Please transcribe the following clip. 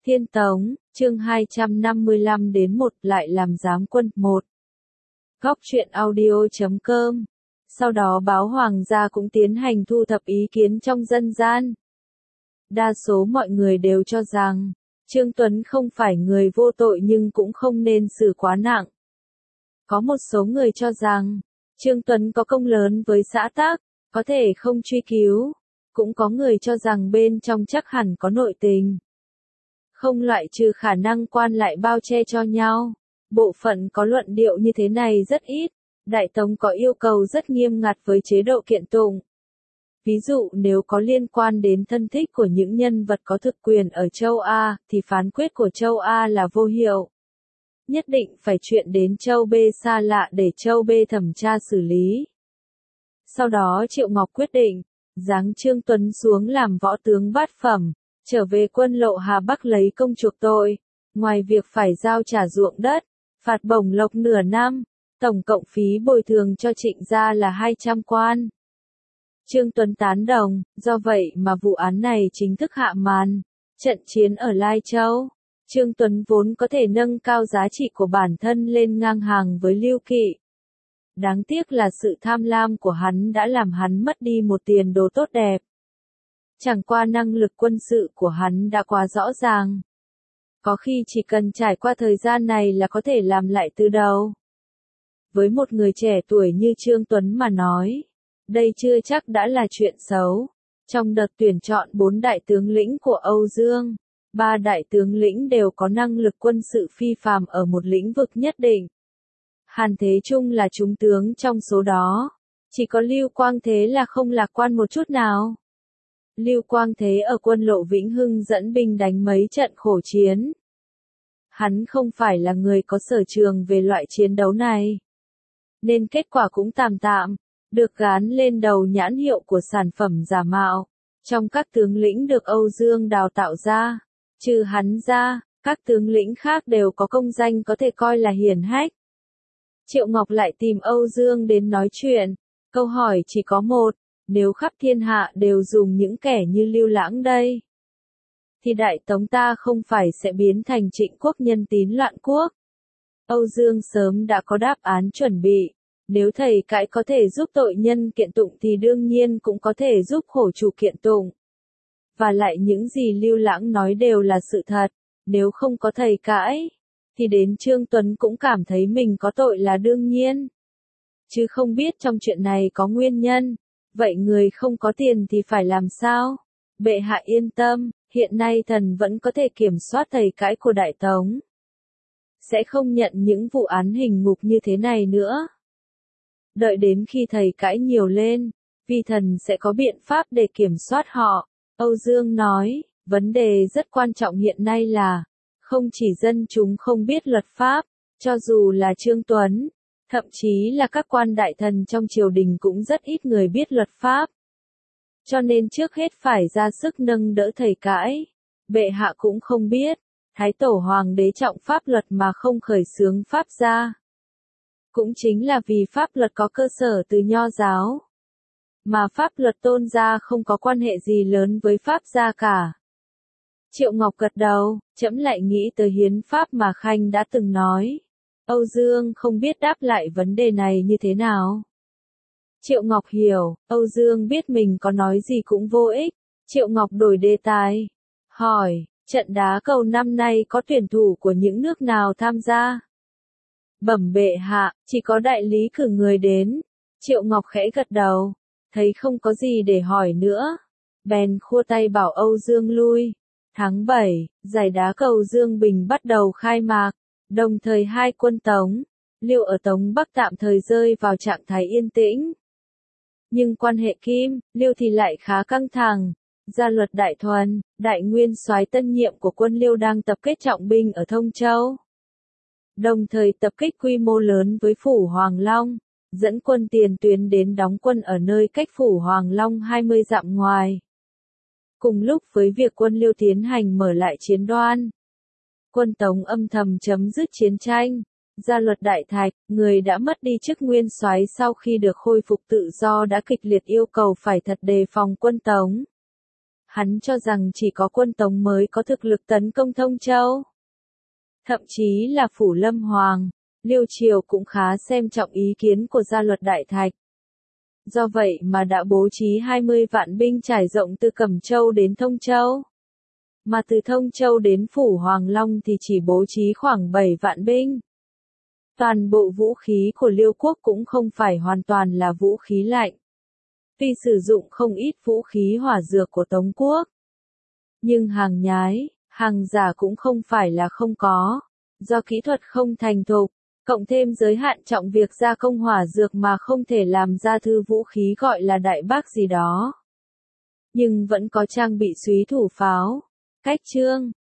Thiên Tống, chương 255 đến 1 lại làm giám quân 1. Góc truyện audio.com. Sau đó báo hoàng gia cũng tiến hành thu thập ý kiến trong dân gian. Đa số mọi người đều cho rằng, Trương Tuấn không phải người vô tội nhưng cũng không nên xử quá nặng. Có một số người cho rằng, Trương Tuấn có công lớn với xã tắc, có thể không truy cứu. Cũng có người cho rằng bên trong chắc hẳn có nội tình. Không loại trừ khả năng quan lại bao che cho nhau. Bộ phận có luận điệu như thế này rất ít. Đại Tống có yêu cầu rất nghiêm ngặt với chế độ kiện tụng. Ví dụ nếu có liên quan đến thân thích của những nhân vật có thực quyền ở châu A, thì phán quyết của châu A là vô hiệu. Nhất định phải chuyển đến châu B xa lạ để châu B thẩm tra xử lý. Sau đó Triệu Ngọc quyết định, giáng Trương Tuấn xuống làm võ tướng bát phẩm, trở về quân Lộ Hà Bắc lấy công chuộc tội. Ngoài việc phải giao trả ruộng đất, phạt bổng lộc nửa năm, tổng cộng phí bồi thường cho Trịnh gia là 200 quan. Trương Tuấn tán đồng, do vậy mà vụ án này chính thức hạ màn. Trận chiến ở Lai Châu, Trương Tuấn vốn có thể nâng cao giá trị của bản thân lên ngang hàng với Lưu Kỵ. Đáng tiếc là sự tham lam của hắn đã làm hắn mất đi một tiền đồ tốt đẹp. Chẳng qua năng lực quân sự của hắn đã quá rõ ràng. Có khi chỉ cần trải qua thời gian này là có thể làm lại từ đầu. Với một người trẻ tuổi như Trương Tuấn mà nói, đây chưa chắc đã là chuyện xấu. Trong đợt tuyển chọn 4 đại tướng lĩnh của Âu Dương, 3 đại tướng lĩnh đều có năng lực quân sự phi phàm ở một lĩnh vực nhất định. Hàn Thế Trung là trung tướng trong số đó. Chỉ có Lưu Quang Thế là không lạc quan một chút nào. Lưu Quang Thế ở quân Lộ Vĩnh Hưng dẫn binh đánh mấy trận khổ chiến. Hắn không phải là người có sở trường về loại chiến đấu này. Nên kết quả cũng tạm tạm, được gán lên đầu nhãn hiệu của sản phẩm giả mạo. Trong các tướng lĩnh được Âu Dương đào tạo ra, trừ hắn ra, các tướng lĩnh khác đều có công danh có thể coi là hiển hách. Triệu Ngọc lại tìm Âu Dương đến nói chuyện. Câu hỏi chỉ có một, nếu khắp thiên hạ đều dùng những kẻ như Lưu Lãng đây, thì Đại Tống ta không phải sẽ biến thành Trịnh quốc nhân tín loạn quốc. Âu Dương sớm đã có đáp án chuẩn bị. Nếu thầy cãi có thể giúp tội nhân kiện tụng thì đương nhiên cũng có thể giúp khổ chủ kiện tụng. Và lại những gì Lưu Lãng nói đều là sự thật. Nếu không có thầy cãi, thì đến Trương Tuấn cũng cảm thấy mình có tội là đương nhiên. Chứ không biết trong chuyện này có nguyên nhân. Vậy người không có tiền thì phải làm sao? Bệ hạ yên tâm, hiện nay thần vẫn có thể kiểm soát thầy cãi của Đại Tống. Sẽ không nhận những vụ án hình ngục như thế này nữa. Đợi đến khi thầy cãi nhiều lên, vi thần sẽ có biện pháp để kiểm soát họ. Âu Dương nói, vấn đề rất quan trọng hiện nay là, không chỉ dân chúng không biết luật pháp, cho dù là Trương Tuấn, thậm chí là các quan đại thần trong triều đình cũng rất ít người biết luật pháp. Cho nên trước hết phải ra sức nâng đỡ thầy cãi. Bệ hạ cũng không biết, Thái Tổ Hoàng đế trọng pháp luật mà không khởi xướng pháp gia. Cũng chính là vì pháp luật có cơ sở từ Nho giáo. Mà pháp luật Tôn gia không có quan hệ gì lớn với pháp gia cả. Triệu Ngọc gật đầu, trẫm lại nghĩ tới hiến pháp mà Khanh đã từng nói. Âu Dương không biết đáp lại vấn đề này như thế nào. Triệu Ngọc hiểu, Âu Dương biết mình có nói gì cũng vô ích. Triệu Ngọc đổi đề tài. Hỏi, trận đá cầu năm nay có tuyển thủ của những nước nào tham gia? Bẩm bệ hạ, chỉ có đại lý cử người đến. Triệu Ngọc khẽ gật đầu, thấy không có gì để hỏi nữa. Bèn khua tay bảo Âu Dương lui. Tháng 7, giải đá cầu Dương Bình bắt đầu khai mạc. Đồng thời hai quân Tống, Liêu ở Tống Bắc tạm thời rơi vào trạng thái yên tĩnh. Nhưng quan hệ Kim, Liêu thì lại khá căng thẳng. Gia Luật Đại Thuần, đại nguyên soái tân nhiệm của quân Liêu đang tập kết trọng binh ở Thông Châu. Đồng thời tập kích quy mô lớn với Phủ Hoàng Long, dẫn quân tiền tuyến đến đóng quân ở nơi cách Phủ Hoàng Long 20 dặm ngoài. Cùng lúc với việc quân Liêu tiến hành mở lại chiến đoan, quân Tống âm thầm chấm dứt chiến tranh. Gia Luật Đại Thạch, người đã mất đi chức nguyên soái sau khi được khôi phục tự do đã kịch liệt yêu cầu phải thật đề phòng quân Tống. Hắn cho rằng chỉ có quân Tống mới có thực lực tấn công Thông Châu. Thậm chí là Phủ Lâm Hoàng, Liêu Triều cũng khá xem trọng ý kiến của Gia Luật Đại Thạch. Do vậy mà đã bố trí 20 vạn binh trải rộng từ Cẩm Châu đến Thông Châu. Mà từ Thông Châu đến Phủ Hoàng Long thì chỉ bố trí khoảng 7 vạn binh. Toàn bộ vũ khí của Liêu quốc cũng không phải hoàn toàn là vũ khí lạnh. Tuy sử dụng không ít vũ khí hỏa dược của Tống quốc. Nhưng hàng nhái, hàng giả cũng không phải là không có. Do kỹ thuật không thành thục, cộng thêm giới hạn trọng việc gia công hỏa dược mà không thể làm ra thư vũ khí gọi là đại bác gì đó. Nhưng vẫn có trang bị súy thủ pháo, cách chương,